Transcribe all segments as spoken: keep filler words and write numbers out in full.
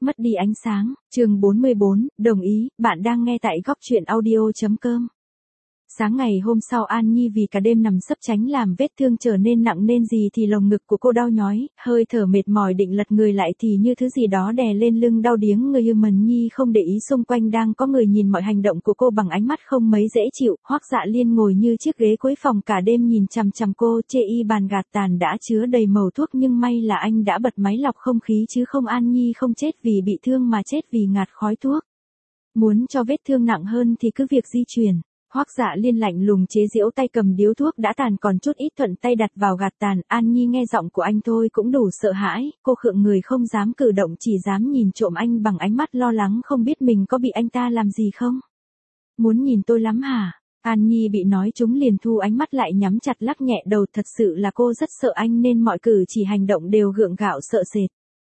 mất đi ánh sáng, chương bốn mươi bốn, đồng ý, bạn đang nghe tại góc truyện audio.com. Sáng ngày hôm sau An Nhi vì cả đêm nằm sấp tránh làm vết thương trở nên nặng nên gì thì lồng ngực của cô đau nhói, hơi thở mệt mỏi định lật người lại thì như thứ gì đó đè lên lưng đau điếng người. Human Nhi không để ý xung quanh đang có người nhìn mọi hành động của cô bằng ánh mắt không mấy dễ chịu. Hoắc Dạ Liên ngồi như chiếc ghế cuối phòng cả đêm nhìn chằm chằm cô, chê y bàn gạt tàn đã chứa đầy mẩu thuốc nhưng may là anh đã bật máy lọc không khí chứ không An Nhi không chết vì bị thương mà chết vì ngạt khói thuốc. Muốn cho vết thương nặng hơn thì cứ việc di chuyển. Hoắc Dạ Liên lạnh lùng chế giễu, tay cầm điếu thuốc đã tàn còn chút ít thuận tay đặt vào gạt tàn. An Nhi nghe giọng của anh thôi cũng đủ sợ hãi, cô khựng người không dám cử động, chỉ dám nhìn trộm anh bằng ánh mắt lo lắng không biết mình có bị anh ta làm gì không. Muốn nhìn tôi lắm hả? An Nhi bị nói trúng liền thu ánh mắt lại nhắm chặt lắc nhẹ đầu, thật sự là cô rất sợ anh nên mọi cử chỉ hành động đều gượng gạo sợ sệt.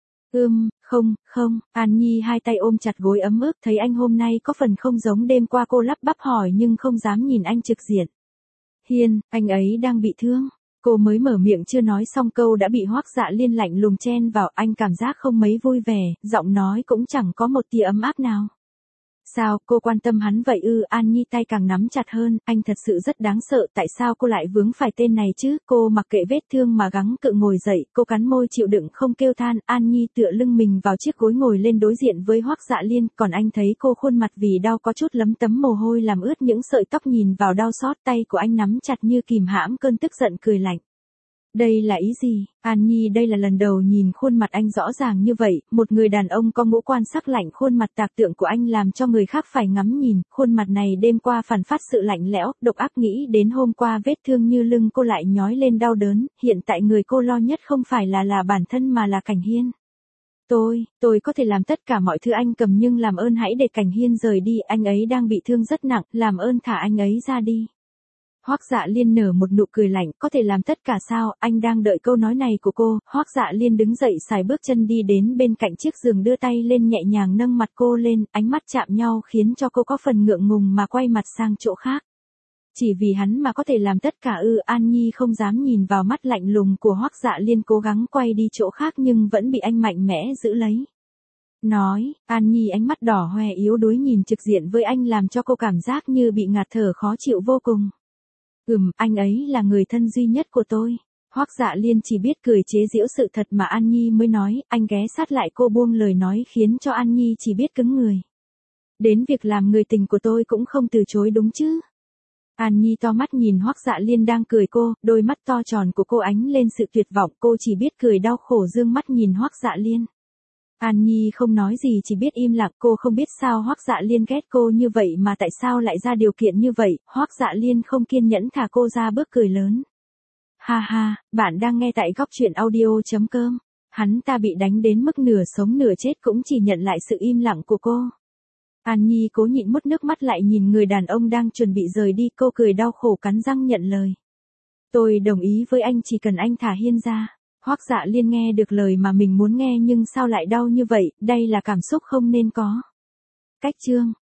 Ưm, không, không, An Nhi hai tay ôm chặt gối ấm ức, thấy anh hôm nay có phần không giống đêm qua, cô lắp bắp hỏi nhưng không dám nhìn anh trực diện. Hiên, anh ấy đang bị thương. Cô mới mở miệng chưa nói xong câu đã bị Hoắc Dạ Liên lạnh lùng chen vào, anh cảm giác không mấy vui vẻ, giọng nói cũng chẳng có một tia ấm áp nào. Sao, cô quan tâm hắn vậy ư? An Nhi tay càng nắm chặt hơn, anh thật sự rất đáng sợ, tại sao cô lại vướng phải tên này chứ? Cô mặc kệ vết thương mà gắng cự ngồi dậy, cô cắn môi chịu đựng không kêu than. An Nhi tựa lưng mình vào chiếc gối ngồi lên đối diện với Hoắc Dạ Liên, còn anh thấy cô khuôn mặt vì đau có chút lấm tấm mồ hôi làm ướt những sợi tóc, nhìn vào đau xót, tay của anh nắm chặt như kìm hãm cơn tức giận, cười lạnh. Đây là ý gì? An Nhi đây là lần đầu nhìn khuôn mặt anh rõ ràng như vậy, một người đàn ông có ngũ quan sắc lạnh, khuôn mặt tạc tượng của anh làm cho người khác phải ngắm nhìn, khuôn mặt này đêm qua phản phát sự lạnh lẽo, độc ác, nghĩ đến hôm qua vết thương như lưng cô lại nhói lên đau đớn, hiện tại người cô lo nhất không phải là là bản thân mà là Cảnh Hiên. Tôi, tôi có thể làm tất cả mọi thứ anh cầm nhưng làm ơn hãy để Cảnh Hiên rời đi, anh ấy đang bị thương rất nặng, làm ơn thả anh ấy ra đi. Hoắc Dạ Liên nở một nụ cười lạnh, có thể làm tất cả sao? Anh đang đợi câu nói này của cô. Hoắc Dạ Liên đứng dậy xài bước chân đi đến bên cạnh chiếc giường, đưa tay lên nhẹ nhàng nâng mặt cô lên, ánh mắt chạm nhau khiến cho cô có phần ngượng ngùng mà quay mặt sang chỗ khác. Chỉ vì hắn mà có thể làm tất cả ư? An Nhi không dám nhìn vào mắt lạnh lùng của Hoắc Dạ Liên, cố gắng quay đi chỗ khác nhưng vẫn bị anh mạnh mẽ giữ lấy. Nói, An Nhi ánh mắt đỏ hoe yếu đuối nhìn trực diện với anh làm cho cô cảm giác như bị ngạt thở khó chịu vô cùng. Ừm, anh ấy là người thân duy nhất của tôi. Hoắc Dạ Liên chỉ biết cười chế giễu sự thật mà An Nhi mới nói, anh ghé sát lại cô buông lời nói khiến cho An Nhi chỉ biết cứng người. Đến việc làm người tình của tôi cũng không từ chối đúng chứ? An Nhi to mắt nhìn Hoắc Dạ Liên đang cười cô, đôi mắt to tròn của cô ánh lên sự tuyệt vọng, cô chỉ biết cười đau khổ dương mắt nhìn Hoắc Dạ Liên. An Nhi không nói gì chỉ biết im lặng, cô không biết sao Hoắc Dạ Liên ghét cô như vậy mà tại sao lại ra điều kiện như vậy. Hoắc Dạ Liên không kiên nhẫn thả cô ra, bước cười lớn. Ha ha, bạn đang nghe tại góc truyện audio.com. Hắn ta bị đánh đến mức nửa sống nửa chết cũng chỉ nhận lại sự im lặng của cô. An Nhi cố nhịn mút nước mắt lại nhìn người đàn ông đang chuẩn bị rời đi, cô cười đau khổ cắn răng nhận lời. Tôi đồng ý với anh, chỉ cần anh thả Hiên ra. Hoắc Dạ Liên nghe được lời mà mình muốn nghe nhưng sao lại đau như vậy, đây là cảm xúc không nên có. Cách chương